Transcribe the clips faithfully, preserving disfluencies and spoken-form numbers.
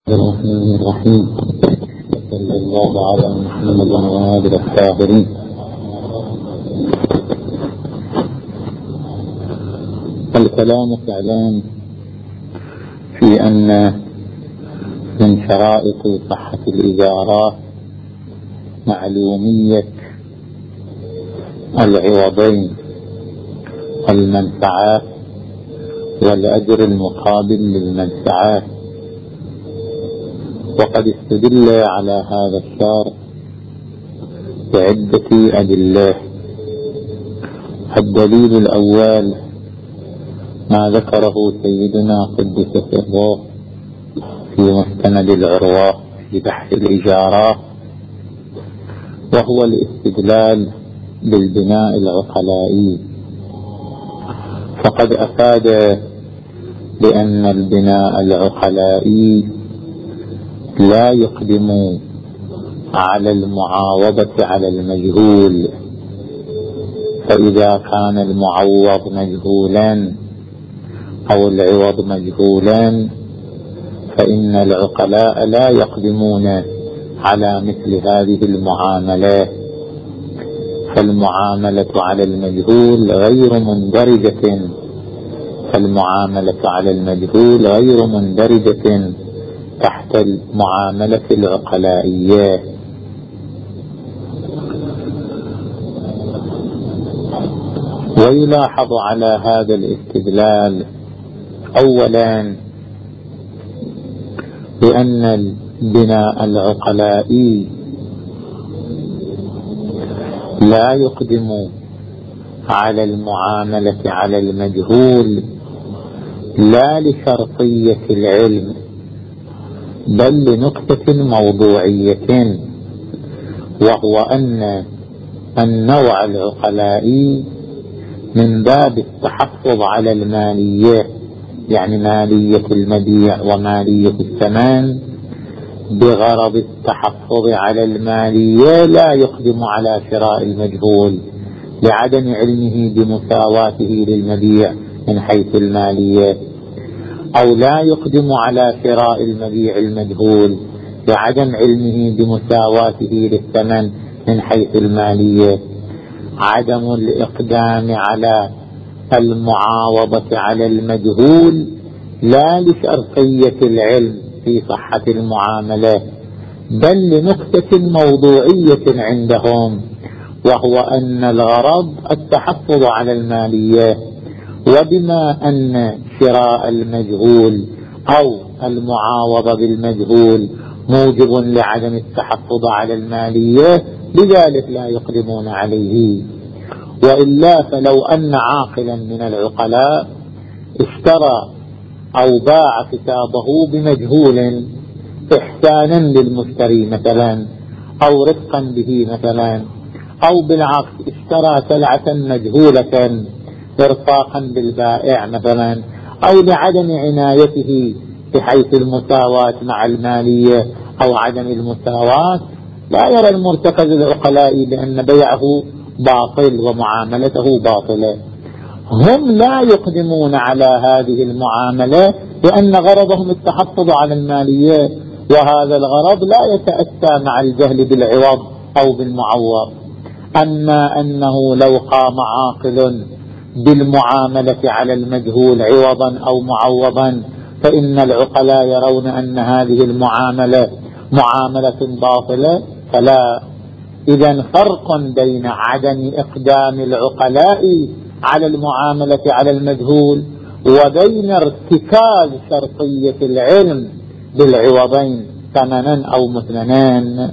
الرحمن الرحيم. صلى الله على محمد وآله الطاهرين. الكلام فعلا في أن من شرائط صحة الإجارات معلومية العوضين، المنفعات والأجر المقابل للمنفعات. وقد استدل على هذا الشرط بعدة أدلة. الدليل الأول ما ذكره سيدنا قدس سره في مستند العروة في بحث الإجارات، وهو الاستدلال بالبناء العقلائي. فقد أفاد بأن البناء العقلائي لا يقدم على المعاوضة على المجهول، فإذا كان المعوض مجهولا أو العوض مجهولا فإن العقلاء لا يقدمون على مثل هذه المعاملات. فالمعاملة على المجهول غير مندرجة فالمعاملة على المجهول غير مندرجة تحت المعاملة العقلائية. ويلاحظ على هذا الاستدلال أولا بأن البناء العقلائي لا يقدم على المعاملة على المجهول لا لشرطية العلم بل لنقطة موضوعية، وهو أن النوع العقلائي من باب التحفظ على المالية، يعني مالية المبيع ومالية الثمن، بغرض التحفظ على المالية لا يقدم على شراء المجهول لعدم علمه بمساواته للمبيع من حيث المالية، أو لا يقدم على شراء المبيع المجهول لعدم علمه بمساواته للثمن من حيث المالية. عدم الإقدام على المعاوضة على المجهول لا لشرطية العلم في صحة المعاملة بل لنقطة موضوعية عندهم، وهو أن الغرض التحفظ على المالية. وبما أن شراء المجهول أو المعاوضة بالمجهول موجب لعدم التحفظ على المالية لذلك لا يقدمون عليه. وإلا فلو أن عاقلا من العقلاء اشترى أو باع كتابه بمجهول إحسانا للمشتري مثلا، أو رفقا به مثلا، أو بالعكس اشترى سلعة مجهولة إرفاقا بالبائع مثلا، أو لعدم عنايته بحيث المساواة مع المالية أو عدم المساواة، لا يرى المرتكز العقلائي بأن بيعه باطل ومعاملته باطلة. هم لا يقدمون على هذه المعاملة لأن غرضهم التحفظ على المالية، وهذا الغرض لا يتأتى مع الجهل بالعوض أو بالمعوض. أما أنه لو قام عاقل بالمعاملة على المجهول عوضا أو معوضا فإن العقلاء يرون أن هذه المعاملة معاملة باطلة. فلا إذن فرق بين عدم إقدام العقلاء على المعاملة على المجهول وبين ارتكاز شرطية العلم بالعوضين ثمنا أو مثمنان.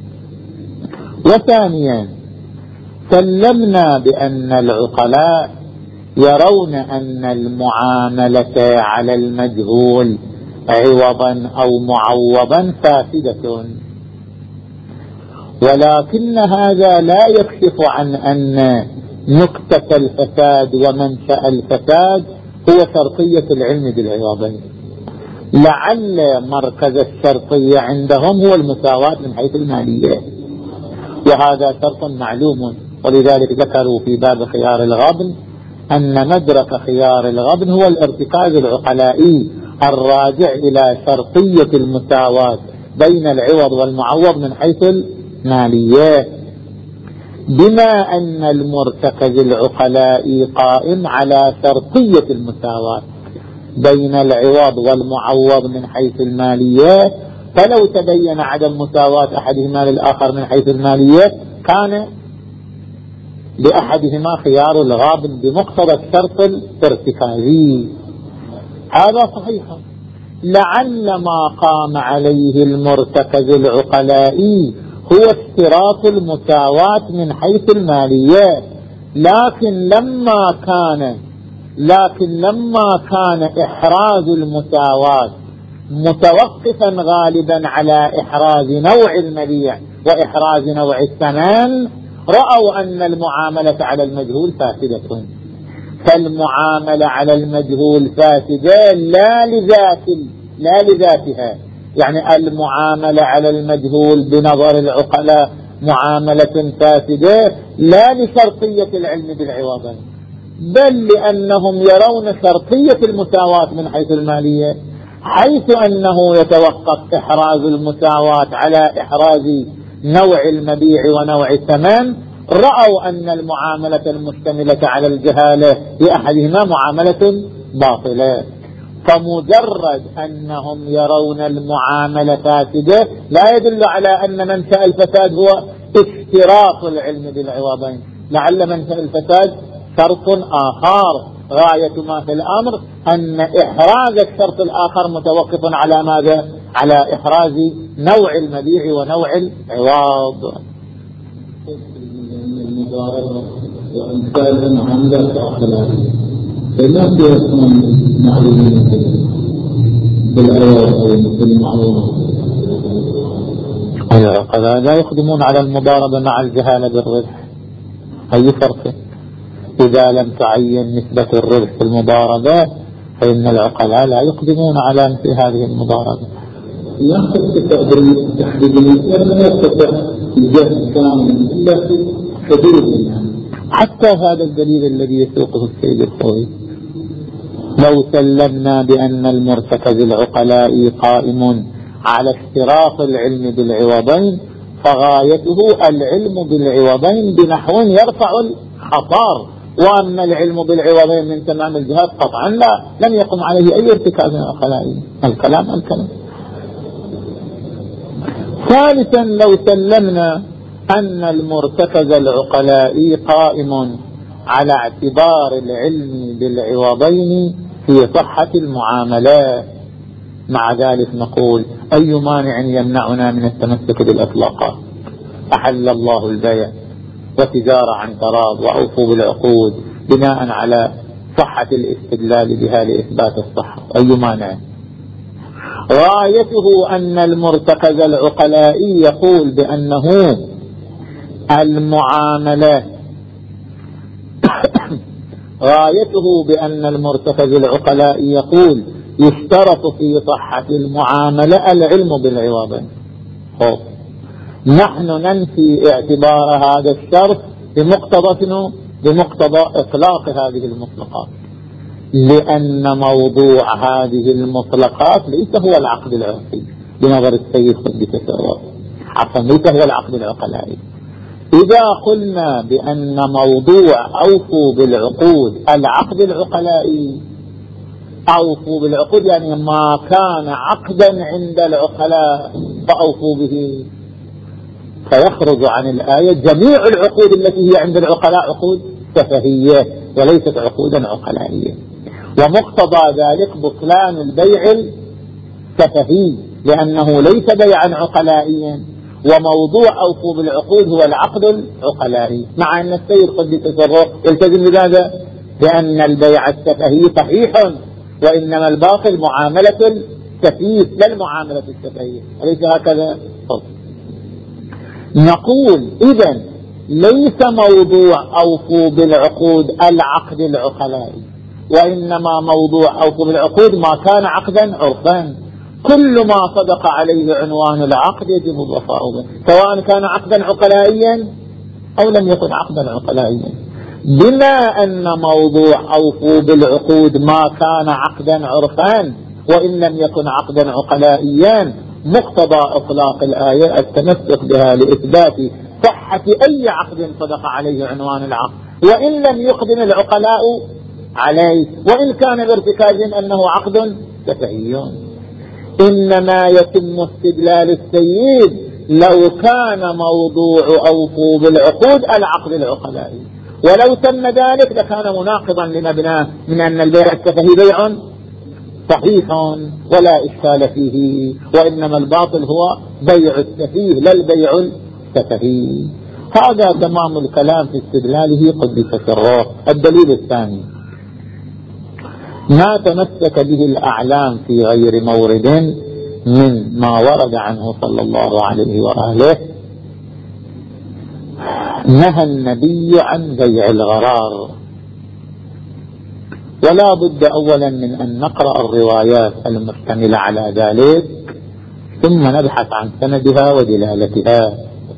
وثانيا سلمنا بأن العقلاء يرون أن المعاملة على المجهول عوضا أو معوضا فاسدة، ولكن هذا لا يكشف عن أن نكتة الفساد ومنشأ الفساد هو شرطية العلم بالعوضين. لعل مركز الشرطية عندهم هو المساواة من حيث المالية، وهذا شرط معلوم. ولذلك ذكروا في باب خيار الغبن أن مدرك خيار الغبن هو الارتكاز العقلائي الراجع إلى شرطية المساواة بين العوض والمعوض من حيث المالية، بما أن المرتكز العقلاء قائم على شرطية المساواة بين العوض والمعوض من حيث المالية، فلو تبين عدم مساواة أحدهما للآخر من حيث المالية كان لأحدهما خيار الغابن بمقتضى الشرط الارتكازي. هذا صحيح. لعل ما قام عليه المرتكز العقلائي هو اشتراط المساواة من حيث المالية، لكن لما كان لكن لما كان إحراز المساواة متوقفا غالبا على إحراز نوع المبيع وإحراز نوع الثمن، رأوا أن المعاملة على المجهول فاسدة. فالمعاملة على المجهول فاسدة لا لذات لا لذاتها، يعني المعاملة على المجهول بنظر العقلاء معاملة فاسدة لا لشرطية العلم بالعوضين، بل لأنهم يرون شرطية المساواة من حيث المالية، حيث أنه يتوقف إحراز المساواة على إحراز نوع المبيع ونوع الثمن. رأوا أن المعاملة المشتملة على الجهالة لأحدهما معاملة باطلة، فمجرد أنهم يرون المعاملة فاسدة لا يدل على أن منشأ الفساد هو اشتراط العلم بالعوضين، لعل منشأ الفساد شرط آخر غاية ما في الأمر أن إحراز الشرط الآخر متوقف على ماذا؟ على إحراز نوع المبيع ونوع العوض. المضاربة وإنسان المعاملات الأخلاقية فالناس يكون معلومين بالعوض أو بالمعوض. العقلاء لا يقدمون على المضاربة مع الجهالة بالربح. أي فرق؟ إذا لم تعين نسبة الربح في المضاربة فإن العقلاء لا يقدمون على مثل هذه المضاربة. لا تستطيع تحديد النسبة، لا تستطيع الجهل كامل إلا في حدود. حتى هذا الدليل الذي يسوقه السيد الخوي، لو سلمنا بأن المرتكز العقلاء قائم على اشتراط العلم بالعوضين فغايته العلم بالعوضين بنحو يرفع الخطر، وأما العلم بالعوضين من تمام الجهات قطعا لا، لم يقم عليه أي ارتكاز عقلائي. الكلام الكلام. ثالثا، لو سلمنا أن المرتكز العقلائي قائم على اعتبار العلم بالعوضين في صحة المعاملات، مع ذلك نقول أي مانع يمنعنا من التمسك بالإطلاقات؟ أحل الله البيع وتجارة عن تراض وأوفوا بالعقود بناء على صحة الاستدلال بها لإثبات الصحة. أي مانع؟ غايته أن المرتكز العقلائي يقول بأنه المعاملة غايته بأن المرتكز العقلائي يقول يشترط في صحة المعاملة العلم بالعوض. نحن ننفي اعتبار هذا الشرط بمقتضى بمقتضى إطلاق هذه المطلقات، لأن موضوع هذه المطلقات ليس هو العقد العرفي بنظر السيد قدس سره، عفوا ليس هو العقد العقلائي. إذا قلنا بأن موضوع أوفوا بالعقود العقد العقلائي، أوفوا بالعقود يعني ما كان عقدا عند العقلاء فأوفوا به، فيخرج عن الآية جميع العقود التي هي عند العقلاء عقود سفهية وليست عقودا عقلائية، ومقتضى ذلك بطلان البيع السفهي لأنه ليس بيعا عقلائيا، وموضوع أوفوا بالعقود هو العقد العقلائي، مع أن السيد قدس سره يلتزم بماذا؟ لأن البيع السفهي صحيح، وإنما الباطل معاملة السفيه لا المعاملة السفهية، أليس هكذا؟ طب. نقول إذن ليس موضوع أوفوا بالعقود العقد العقلائي، وإنما موضوع أوفوا بالعقود ما كان عقدا عرفا، كل ما صدق عليه عنوان العقد يجب الوفاء به، سواء كان عقدا عقلائيا أو لم يكن عقدا عقلائيا. بما أن موضوع أوفوا بالعقود ما كان عقدا عرفا وإن لم يكن عقدا عقلائيا مقتضى إطلاق الآية التمسك بها لإثبات صحة أي عقد صدق عليه عنوان العقد، وإن لم يقدم العقلاء عليه، وإن كان بارتكاز أنه عقد سفهي. إنما يتم استدلال السيد لو كان موضوع أوفوا بالعقود العقد العقلائي، ولو تم ذلك لكان مناقضا لمبناه من أن البيع السفهي بيع صحيح ولا إشكال فيه، وإنما الباطل هو بيع السفيه لا البيع السفهي. هذا تمام الكلام في استدلاله قدس سره. الدليل الثاني ما تمسك به الأعلام في غير مورد من ما ورد عنه صلى الله عليه وآله. نهى النبي عن بيع الغرار، ولا بد أولا من أن نقرأ الروايات المشتملة على ذلك ثم نبحث عن سندها ودلالتها.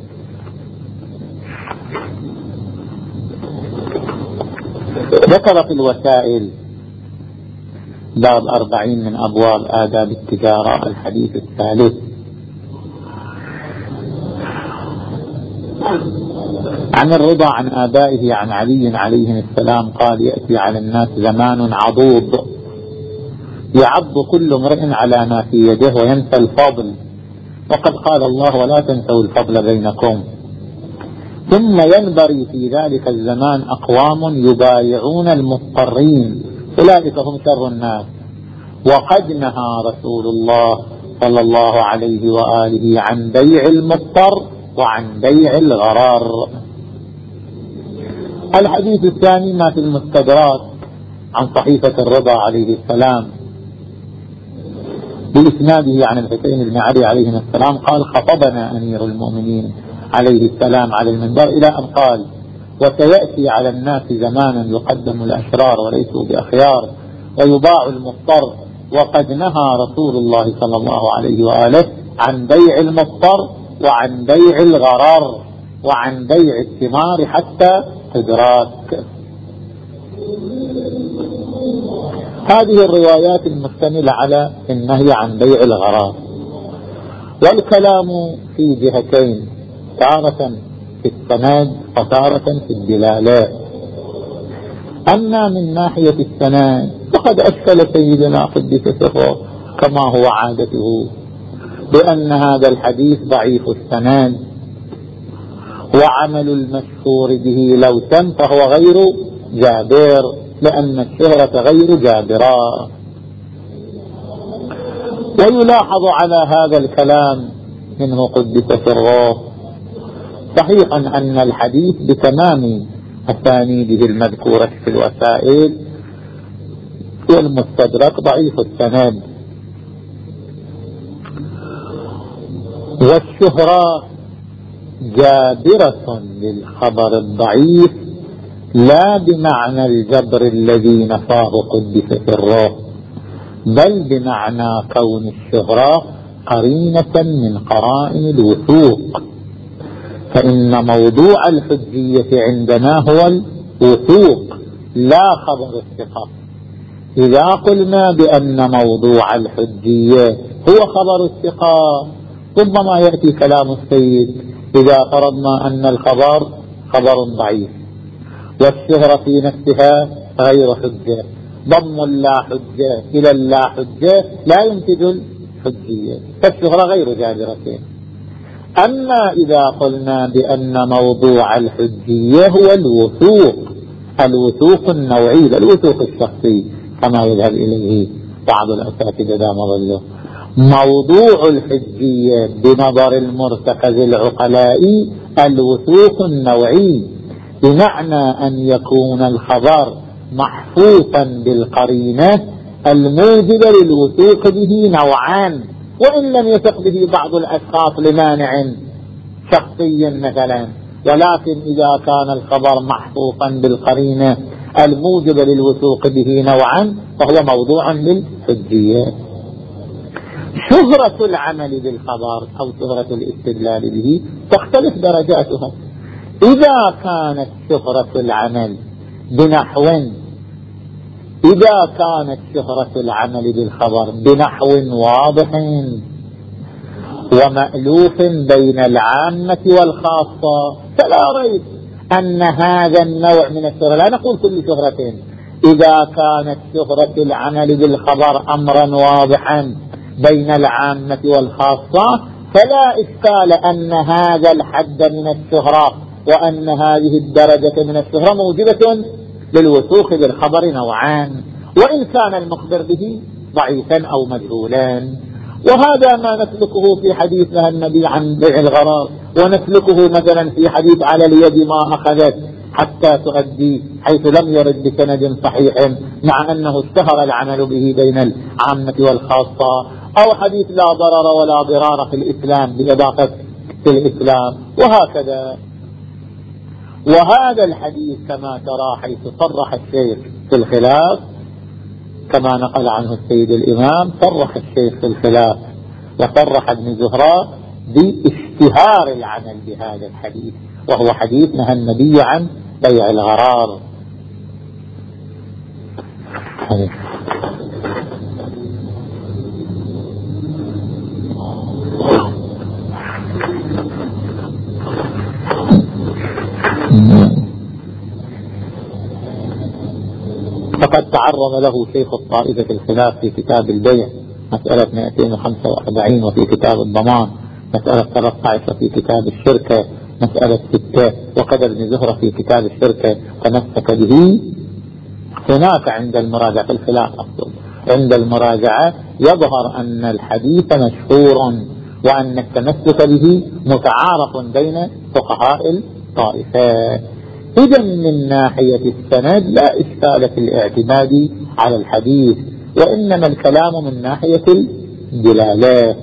ذكر في الوسائل باب أربعين من أبواب آداب التجارة الحديث الثالث عن الرضا عن آبائه عن علي عليه السلام قال: يأتي على الناس زمان عضوض يعض كل امرئ على ما في يده وينسى الفضل، وقد قال الله: ولا تنسوا الفضل بينكم. ثم ينبري في ذلك الزمان أقوام يبايعون المضطرين، أولئك هم شر الناس. وقد نهى رسول الله صلى الله عليه وآله عن بيع المضطر وعن بيع الغرار. الحديث الثاني ما في المستدرك عن صحيفة الرضا عليه السلام بإسناده عن الحسين بن علي عليه السلام قال: خطبنا أمير المؤمنين عليه السلام على المنبر إلى أن قال: وسيأتي على الناس زمانا يقدم الأشرار وليسوا بأخيار ويباع المضطر، وقد نهى رسول الله صلى الله عليه وآله عن بيع المضطر وعن بيع الغرار وعن بيع الثمار حتى تدراك. هذه الروايات المشتملة على النهي عن بيع الغرار، والكلام في جهتين: تارة في السند وتارة في الدلالات. أما من ناحية السند فقد أشكل سيدنا قدس سره كما هو عادته بأن هذا الحديث ضعيف السند، وعمل المشهور به لو تم فهو غير جابر، لأن الشهرة غير جابرة. ويلاحظ على هذا الكلام منه قدس سره صحيحا أن الحديث بتمام أسانيده المذكورة في الوسائل والمستدرك ضعيف السند، والشهرة جابرة للخبر الضعيف لا بمعنى الجبر الذي نفاه قدس سره، بل بمعنى كون الشهرة قرينة من قرائن الوثوق، فإن موضوع الحجية عندنا هو الوثوق لا خبر الثقة. إذا قلنا بأن موضوع الحجية هو خبر الثقة ربما يأتي كلام السيد: إذا فرضنا أن الخبر خبر ضعيف والشهرة في نفسها غير حجة، ضم اللا حجة إلى اللا حجة لا ينتج الحجية، فالشهرة غير جابرة. أما إذا قلنا بأن موضوع الحجية هو الوثوق، الوثوق النوعي الوثوق الشخصي كما يذهب إليه بعض الأساتذة دام ظله، موضوع الحجية بنظر المرتكز العقلائي الوثوق النوعي، بمعنى أن يكون الخبر محفوظا بالقرينة الموجبة للوثوق به نوعان، وإن لم يثق به بعض الأشخاص لمانع شخصي مثلا، ولكن إذا كان الخبر محفوظا بالقرينة الموجبة للوثوق به نوعا فهو موضوع للحجية. شهرة العمل بالخبر أو شهرة الاستدلال به تختلف درجاتها. إذا كانت شهرة العمل بنحو إذا كانت شهرة العمل بالخبر بنحو واضح ومألوف بين العامة والخاصة فلا ريب أن هذا النوع من الشهرة، لا نقول كل شهرة، إذا كانت شهرة العمل بالخبر أمرا واضحا بين العامة والخاصة فلا إشكال أن هذا الحد من الشهرة وأن هذه الدرجة من الشهرة موجبة للوثوق بالخبر نوعان، وإن كان المخبر به ضعيفا أو مجهولا. وهذا ما نسلكه في حديث نهى النبي عن بيع الغرار، ونسلكه مثلا في حديث على اليد ما أخذت حتى تؤدي، حيث لم يرد بسند صحيح مع أنه اشتهر العمل به بين العامة والخاصة، أو حديث لا ضرر ولا ضرار في الإسلام بإضافة في الإسلام، وهكذا. وهذا الحديث كما ترى حيث صرح الشيخ في الخلاف كما نقل عنه السيد الإمام، صرح الشيخ في الخلاف وصرح ابن زهراء باشتهار العمل بهذا الحديث، وهو حديث نهى النبي عن بيع الغرار. فقد تعرض له شيخ الطائفة في الخلاف في كتاب البيع مسألة مئتين وخمسة وأربعين، وفي كتاب الضمان مسألة ثلاثة عشر، في كتاب الشركة مسألة ستة، وقدر ابن زهرة في كتاب الشركة تمسك به. هناك عند المراجعة في الخلاف أفضل، عند المراجعة يظهر أن الحديث مشهور وأن التمسك به متعارف بين فقهاء الطائفة. إذا من ناحية السند لا إشكال في الاعتماد على الحديث، وإنما الكلام من ناحية الدلالة.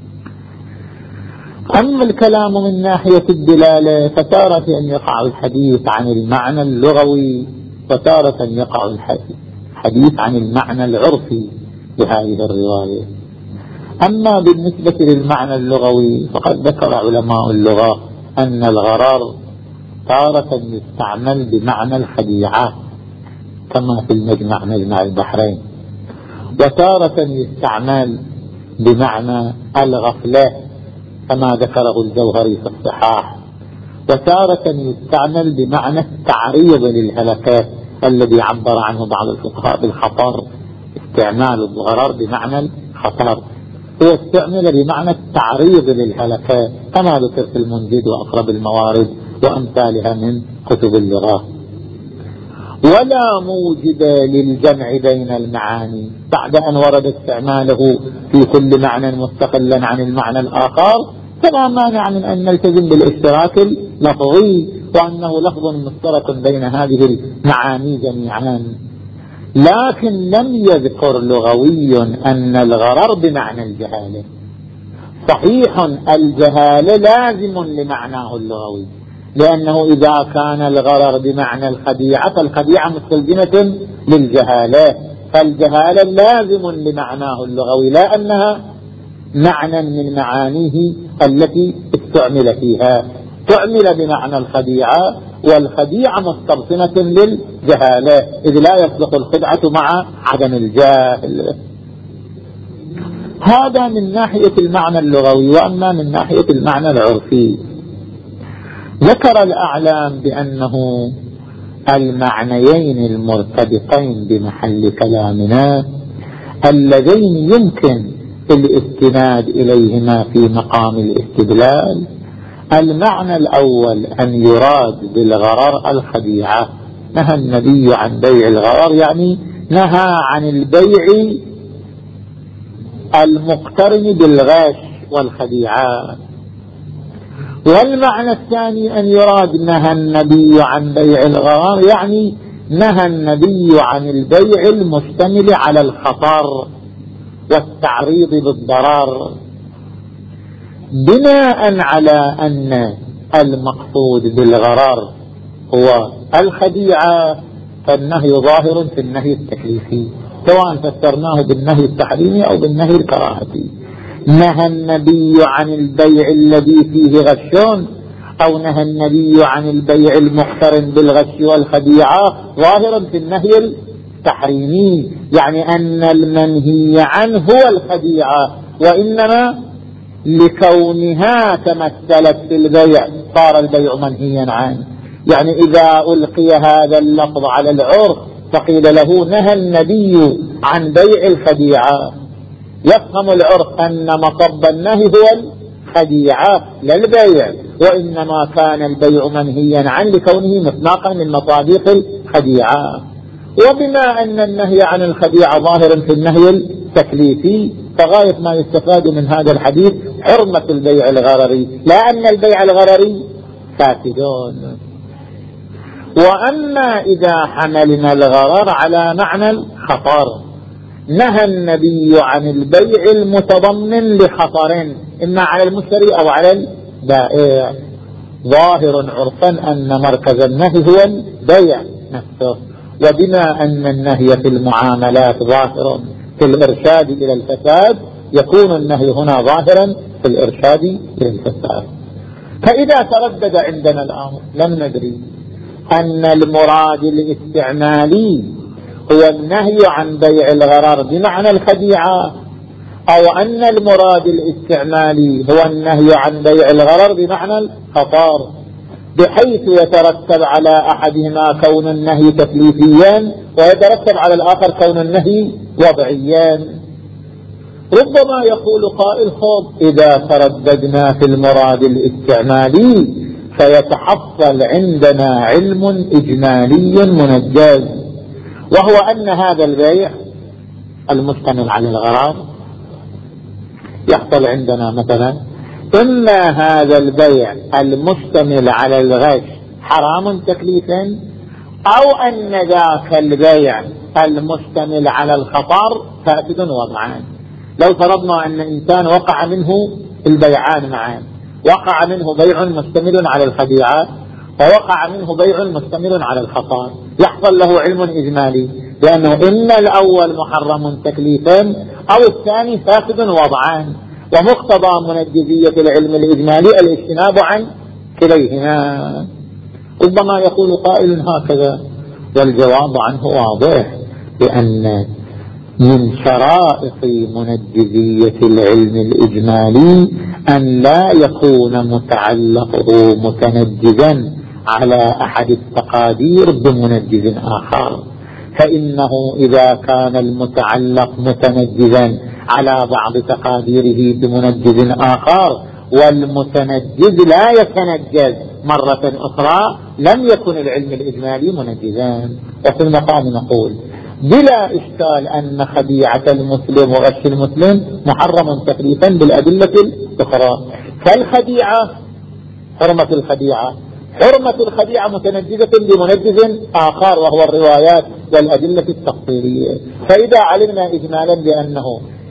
أما الكلام من ناحية الدلالة فتارة أن يقع الحديث عن المعنى اللغوي، وتارة يقع الحديث عن المعنى العرفي بهذه الرواية. أما بالنسبة للمعنى اللغوي فقد ذكر علماء اللغة أن الغرار تارة يستعمل بمعنى الخديعة كما في المجمع مجمع البحرين، وتارة يستعمل بمعنى الغفلة كما ذكره الجوهري في الصحاح، وتارة يستعمل بمعنى التعريض للهلكات الذي عبر عنه بعض الفقهاء بالخطر، استعمال الغرار بمعنى الخطر هو استعمل بمعنى التعريض للهلكات كما ذكر في المنجد وأقرب الموارد وأمثالها من كتب اللغة. ولا موجب للجمع بين المعاني بعد أن ورد استعماله في كل معنى مستقلا عن المعنى الآخر، فلا مانع من أن نلتزم بالاشتراك اللفظي وأنه لفظ مشترك بين هذه المعاني جميعا. لكن لم يذكر لغوي أن الغرر بمعنى الجهالة. صحيح الجهالة لازم لمعناه اللغوي، لأنه إذا كان الغرر بمعنى الخديعة فالخديعة مستلزمة للجهالة، فالجهالة لازم لمعناه اللغوي لا أنها معنى من معانيه التي استعمل فيها. تعمل بمعنى الخديعة، والخديعة مستلزمة للجهالة إذ لا يصلح الخدعة مع عدم الجاهل. هذا من ناحية المعنى اللغوي. وأما من ناحية المعنى العرفي ذكر الأعلام بأنه المعنيين المرتبطين بمحل كلامنا اللذين يمكن الاستناد إليهما في مقام الاستدلال: المعنى الأول أن يراد بالغرر الخديعة، نهى النبي عن بيع الغرر، يعني نهى عن البيع المقترن بالغش والخديعة. والمعنى الثاني أن يراد نهى النبي عن بيع الغرر، يعني نهى النبي عن البيع المشتمل على الخطر والتعريض بالضرر، بناء على أن المقصود بالغرر هو الخديعة فالنهي ظاهر في النهي التكليفي، سواء فسرناه بالنهي التحريمي أو بالنهي الكراهتي. نهى النبي عن البيع الذي فيه غش، أو نهى النبي عن البيع المقترن بالغش والخديعة، ظاهرا في النهي تحريمي، يعني أن المنهي عنه هو الخديعة، وإنما لكونها تمثلت في البيع صار البيع منهيا عنه. يعني إذا ألقي هذا اللفظ على العرف فقيل له نهى النبي عن بيع الخديعة، يفهم العرف أن مصب النهي هو الخديعة لا البيع، وإنما كان البيع منهيا عنه لكونه مصداقا من مصادق الخديعة. وبما أن النهي عن الخديعة ظاهر في النهي التكليفي، فغاية ما يستفاد من هذا الحديث حرمة البيع الغرري، لا أن البيع الغرري فاسدون. وأما إذا حملنا الغرر على معنى الخطر، نهى النبي عن البيع المتضمن لخطر إما على المشتري أو على البائع، ظاهر عرفا أن مركز النهي هو البيع نفسه. وبما أن النهي في المعاملات ظاهر في الإرشاد إلى الفساد، يكون النهي هنا ظاهرا في الإرشاد إلى الفساد. فإذا تردد عندنا الأمر لم ندري أن المراد الاستعمالي هو النهي عن بيع الغرر بمعنى الخديعة، أو أن المراد الاستعمالي هو النهي عن بيع الغرر بمعنى الخطر، بحيث يترتب على أحدهما كون النهي تكليفيا ويترتب على الآخر كون النهي وضعيا. ربما يقول قائل خب إذا ترددنا في المراد الاستعمالي فيتحصل عندنا علم إجمالي منجز، وهو أن هذا البيع المشتمل على الغرار يحصل عندنا مثلا إما هذا البيع المشتمل على الغش حرام تكليفا، أو أن ذاك البيع المشتمل على الخطر فاسد وضعان. لو فرضنا أن إنسان وقع منه البيعان معا، وقع منه بيع مشتمل على الخديعة ووقع منه بيع مشتمل على الخطر، يحصل له علم إجمالي لأنه إما الأول محرم تكليفا أو الثاني فاسد وضعان، ومقتضى منجزية العلم الإجمالي الاجتناب عن كليهما. ربما يقول قائل هكذا، والجواب عنه واضح، لأن من شرائط منجزية العلم الإجمالي أن لا يكون متعلقه متنجزا على أحد التقادير بمنجز آخر، فإنه إذا كان المتعلق متنجزا على بعض تقاديره بمنجز آخر والمتنجز لا يتنجز مرة أخرى لم يكن العلم الإجمالي منجزا. وفي المقام نقول بلا إشكال أن خديعة المسلم وغش المسلم محرم تكليفا بالأدلة الأخرى، فالخديعة حرمة الخديعة حرمة الخديعة متنجزة بمنجز آخر وهو الروايات والأدلة التفصيلية. فإذا علمنا إجمالا بأنه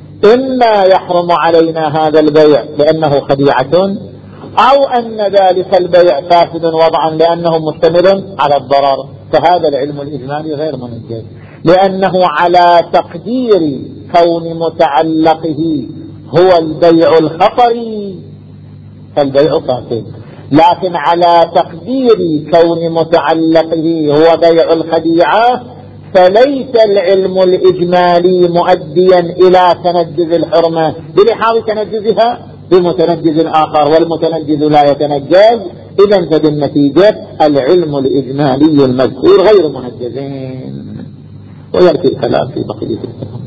إما يحرم علينا هذا البيع لأنه خديعة، أو أن ذلك البيع فاسد وضعا لأنه مشتمل على الضرر، فهذا العلم الإجمالي غير منجز، لأنه على تقدير كون متعلقه هو البيع الخطري فالبيع فاسد، لكن على تقدير كون متعلقه هو بيع الخديعة فليس العلم الإجمالي مؤديا إلى تنجز الحرمة بلحاظ تنجزها بمتنجز آخر، والمتنجز لا يتنجز، إذن فبالنتيجة العلم الإجمالي المذكور غير منجزين. ويأتي الكلام في بقية الكلام.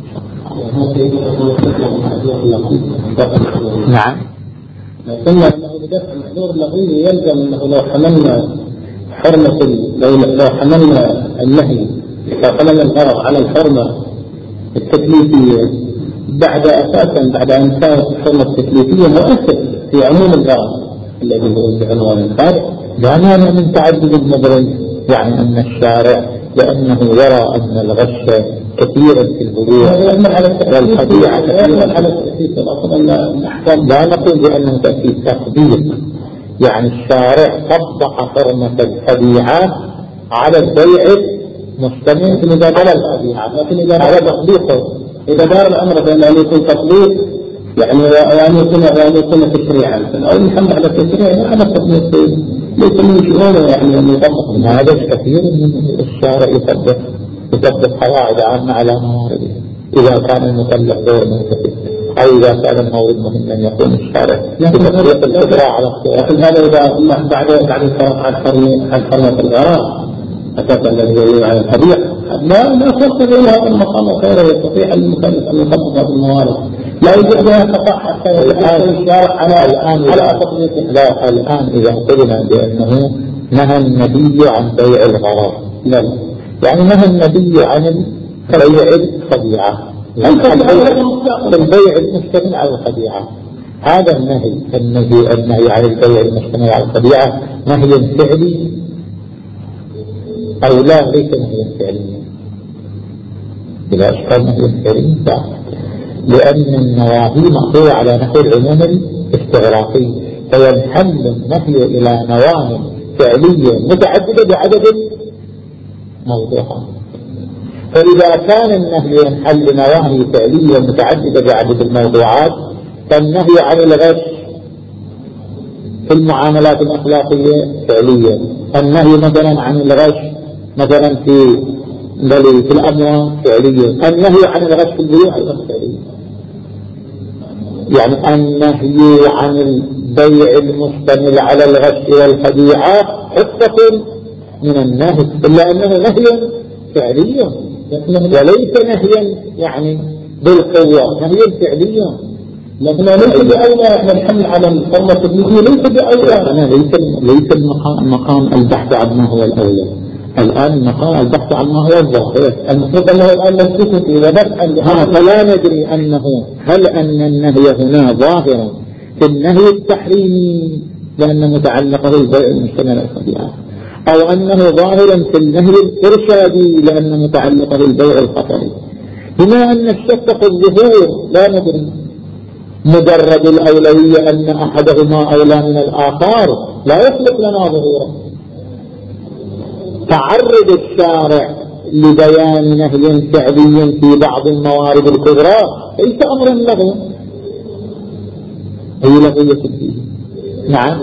نعم. ثم أنه بدفع المحظور اللغوي يلزم أنه لو حملنا حرمة لو حملنا النهي لو حملنا الغرض على الحرمة التكليفية بعد أساسا بعد أن كانت الحرمة التكليفية مؤثر في عموم الغرض الذي هو بعنوان الخارج، لا مانع من تعدد المبرز، يعني أن الشارع لأنه يرى أن الغش كثيرا في البيوع والخديعة كثيرا على التأسيس الأحكام، لا نقول بأنه تأسيس تقدير، يعني الشارع طبق حرمة الخديعة على البيع مستمر إذا بلغ الخديعة، لكن إذا على تطبيقه إذا دار الأمر بأن يكون تطبيق يعني وأن يكون وأن يكون تشريعا أو يحمل على التشريع على التطبيق ليس من شؤونه يعني أن يطبق. هذا كثير من الشارع يطبق، يطبق قواعد عامة على موارده إذا كان المكلف غير منتفع أو إذا كان المورد مهما يكون الشارع بتطبيق القدرة على لكن هذا إذا بعد بعد الفرق عن حرمة عن حرمة الغرام أتاك الذي يدل على الحديث ما ما فرق بين هذا المقام وغيره يستطيع المكلف أن يطبق هذه الموارد لا يجب أن يقطع حتى الآن الشارع على الآن على تطبيق. لا الآن إذا قلنا بأنه نهى النبي عن بيع الغرام لا يعني نهى النبي عن بيع الخديعة البيع المشتمل على الخديعة هذا النهي النهي النهي عن البيع المشتمل على الخديعة نهي فعلي أو لا ليس نهي فعلي بلا أشكال نهي فعلي لأن النواهي مأخوذة على نحو العموم الاستغراقي فينحل النهي إلى نواهي فعلية متعددة بعدد موضوعات فإذا كان النهي ينحل نواهي فعلية متعددة بعدد الموضوعات فالنهي عن الغش في المعاملات الأخلاقية فعلية النهي مثلا عن الغش مثلا في في الأموال فعلية النهي عن الغش في البيوع أيضا فعلية يعني النهي عن البيع المشتمل على الغش والخديعة حقة من النهي إلا أنه نهي فعليا وليس نهيا يعني بالقوة نهي فعليا لكن ليس بأولى الحمل على الحرمة التكليفية ليس بأولى أنا ليس ليس المقام مقام البحث عن ما هو الأولى الآن مقام البحث عن ما هو الظاهر المفروض أنه الآن نسكت إذا بدأ فلا ندري أنه هل أن النهي هنا ظاهرا في النهي التحريمي لأن متعلقه البيع المشتمل على الخديعة أو أنه ظاهرا في النهي الإرشادي لأن متعلقه البيع الخطري بما أن الشك في الظهور لا ندري مجرد الأولوية أن أحدهما أولى من الآخر لا يخلق لنا ظهورا تعرض الشارع لبيان نهي فعلي في بعض الموارد الكبرى ليس أمرا له هي لغية الدين. نعم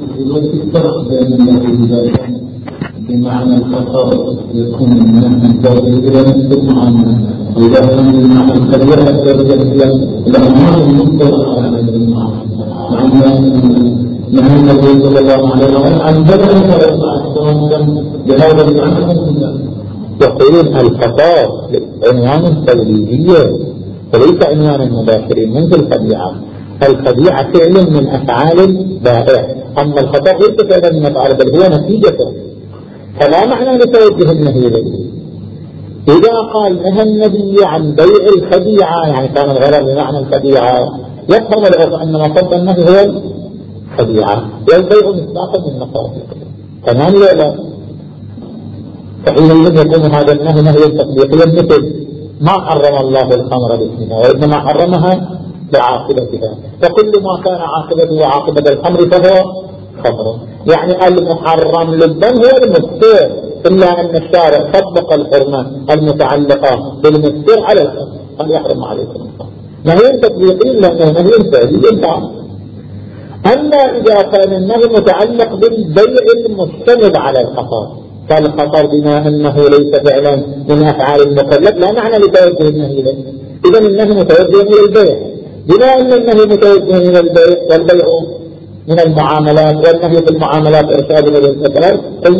بمعنى الخطأ يكون من الدولة إلى نفس المعاملة وإذا كان بمعنى الخبيرة ترجع إلى الأمر المنطقة على المعاملة معنى نهى النبي صلى الله عليه وسلم عن بدء فرصة بهذا المعنى يقولون الخطأ عنوان توليدية وليس عنوان مباشر منذ الخديعة الخديعة فعل من أفعال البائع أما الخطأ ليس فعلا من أفعال بل هو نتيجته فلا معنى لتوجه النهي إليه إذا قال نهى النبي عن بيع الخديعة يعني كان الغرض بمعنى الخديعة يفهم العرف أن مصدر النهي هو الخديعة والبيع مصداقا من مصادر تمام لا لا فحينئذ يكون هذا النهي نهي تطبيقيا مثل ما حرم الله الخمر باسمها وإنما حرمها بعاقبتها فكل ما كان عاقبته عاقبة الخمر فهو خمر يعني المحرم للدم هو المسكر إلا أن الشارع طبق الحرمة المتعلقة بالمسكر على الخمر قال يحرم عليكم الخمر نهي تطبيقي لأنه نهي فعلي أما إذا كان النهي متعلق بالبيع المشتمل على الخطر فالخطر بما أنه ليس فعلا من أفعال المكلف لا معنى لتوجه النهي إليه إذن النهي متوجه إلى البيع بما أن النهي متوجه إلى البيع والبيع من المعاملات والنهي في المعاملات إرشاد إلى الإسلام